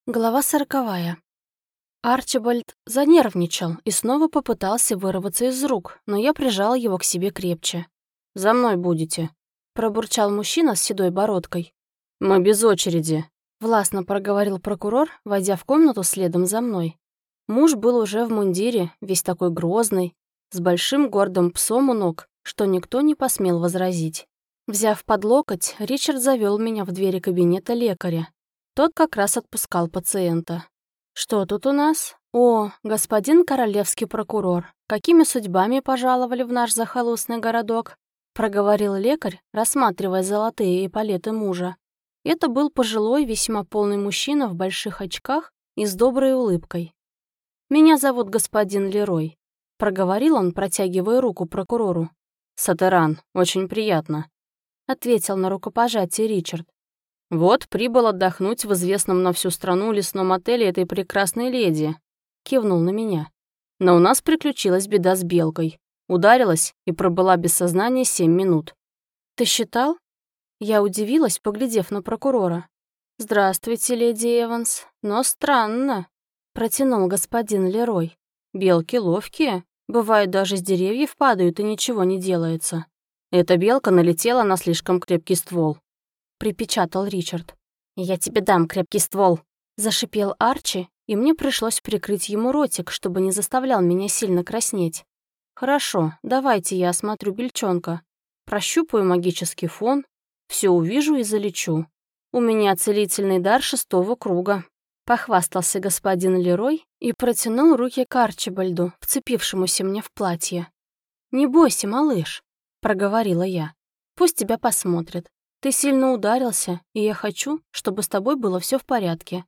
Глава 40. Арчибальд занервничал и снова попытался вырваться из рук, но я прижала его к себе крепче. «За мной будете», — пробурчал мужчина с седой бородкой. «Мы без очереди», — властно проговорил прокурор, войдя в комнату следом за мной. Муж был уже в мундире, весь такой грозный, с большим гордым псом у ног, что никто не посмел возразить. Взяв под локоть, Ричард завел меня в двери кабинета лекаря. Тот как раз отпускал пациента. «Что тут у нас? О, господин королевский прокурор, какими судьбами пожаловали в наш захолустный городок?» проговорил лекарь, рассматривая золотые эполеты мужа. Это был пожилой, весьма полный мужчина в больших очках и с доброй улыбкой. «Меня зовут господин Лерой», — проговорил он, протягивая руку прокурору. «Сатеран, очень приятно», — ответил на рукопожатие Ричард. «Вот, прибыл отдохнуть в известном на всю страну лесном отеле этой прекрасной леди», — кивнул на меня. «Но у нас приключилась беда с белкой. Ударилась и пробыла без сознания 7 минут». «Ты считал?» Я удивилась, поглядев на прокурора. «Здравствуйте, леди Эванс. Но странно», — протянул господин Лерой. «Белки ловкие. Бывает, даже с деревьев падают, и ничего не делается. Эта белка налетела на слишком крепкий ствол», — припечатал Ричард. «Я тебе дам крепкий ствол», — зашипел Арчи, и мне пришлось прикрыть ему ротик, чтобы не заставлял меня сильно краснеть. «Хорошо, давайте я осмотрю бельчонка. Прощупаю магический фон, все увижу и залечу. У меня целительный дар 6-го круга», — похвастался господин Лерой и протянул руки к Арчибальду, вцепившемуся мне в платье. «Не бойся, малыш», — проговорила я. «Пусть тебя посмотрят. Ты сильно ударился, и я хочу, чтобы с тобой было все в порядке».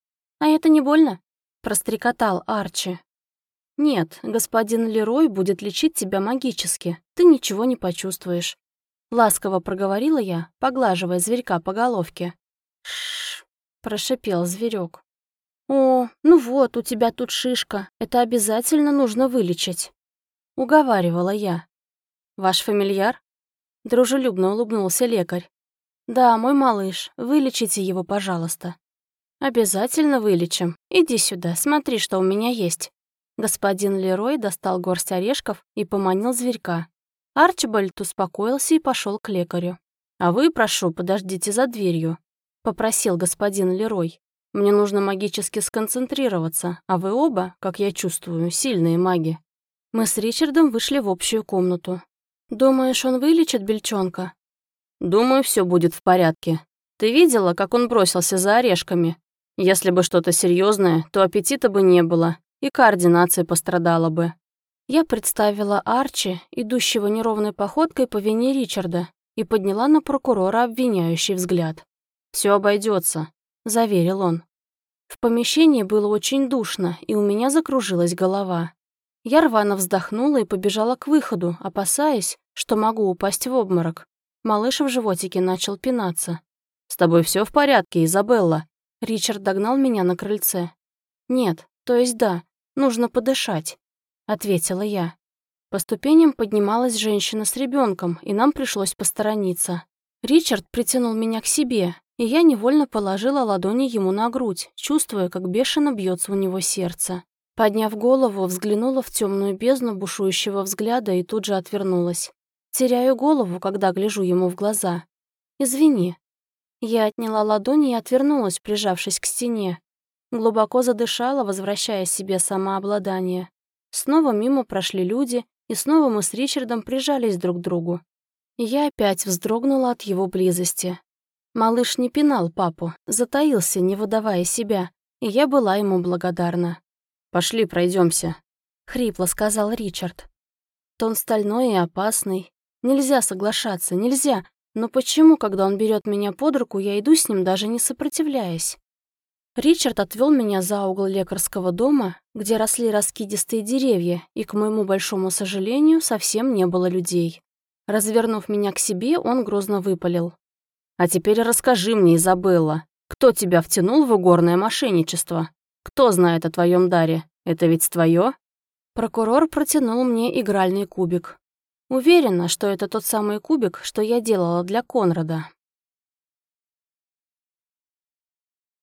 «А это не больно?» — прострекотал Арчи. «Нет, господин Лерой будет лечить тебя магически, ты ничего не почувствуешь», — ласково проговорила я, поглаживая зверька по головке. «Ш-ш-ш», прошипел зверек. «О, ну вот, у тебя тут шишка, это обязательно нужно вылечить», — уговаривала я. «Ваш фамильяр?» — дружелюбно улыбнулся лекарь. «Да, мой малыш, вылечите его, пожалуйста». «Обязательно вылечим. Иди сюда, смотри, что у меня есть». Господин Лерой достал горсть орешков и поманил зверька. Арчибальд успокоился и пошел к лекарю. «А вы, прошу, подождите за дверью», — попросил господин Лерой. «Мне нужно магически сконцентрироваться, а вы оба, как я чувствую, сильные маги». Мы с Ричардом вышли в общую комнату. «Думаешь, он вылечит бельчонка?» «Думаю, все будет в порядке. Ты видела, как он бросился за орешками? Если бы что-то серьезное, то аппетита бы не было, и координация пострадала бы». Я представила Арчи, идущего неровной походкой по вине Ричарда, и подняла на прокурора обвиняющий взгляд. «Все обойдется», — заверил он. В помещении было очень душно, и у меня закружилась голова. Я рвано вздохнула и побежала к выходу, опасаясь, что могу упасть в обморок. Малыш в животике начал пинаться. «С тобой все в порядке, Изабелла?» Ричард догнал меня на крыльце. «Нет, то есть да, нужно подышать», — ответила я. По ступеням поднималась женщина с ребенком, и нам пришлось посторониться. Ричард притянул меня к себе, и я невольно положила ладони ему на грудь, чувствуя, как бешено бьется у него сердце. Подняв голову, взглянула в темную бездну бушующего взгляда и тут же отвернулась. Теряю голову, когда гляжу ему в глаза. «Извини». Я отняла ладони и отвернулась, прижавшись к стене. Глубоко задышала, возвращая себе самообладание. Снова мимо прошли люди, и снова мы с Ричардом прижались друг к другу. И я опять вздрогнула от его близости. Малыш не пинал папу, затаился, не выдавая себя, и я была ему благодарна. «Пошли, пройдемся», — хрипло сказал Ричард. Тон стальной и опасный. Нельзя соглашаться, нельзя. Но почему, когда он берет меня под руку, я иду с ним, даже не сопротивляясь? Ричард отвел меня за угол лекарского дома, где росли раскидистые деревья, и, к моему большому сожалению, совсем не было людей. Развернув меня к себе, он грозно выпалил. «А теперь расскажи мне, Изабелла, кто тебя втянул в игорное мошенничество? Кто знает о твоем даре? Это ведь твое?» Прокурор протянул мне игральный кубик. Уверена, что это тот самый кубик, что я делала для Конрада.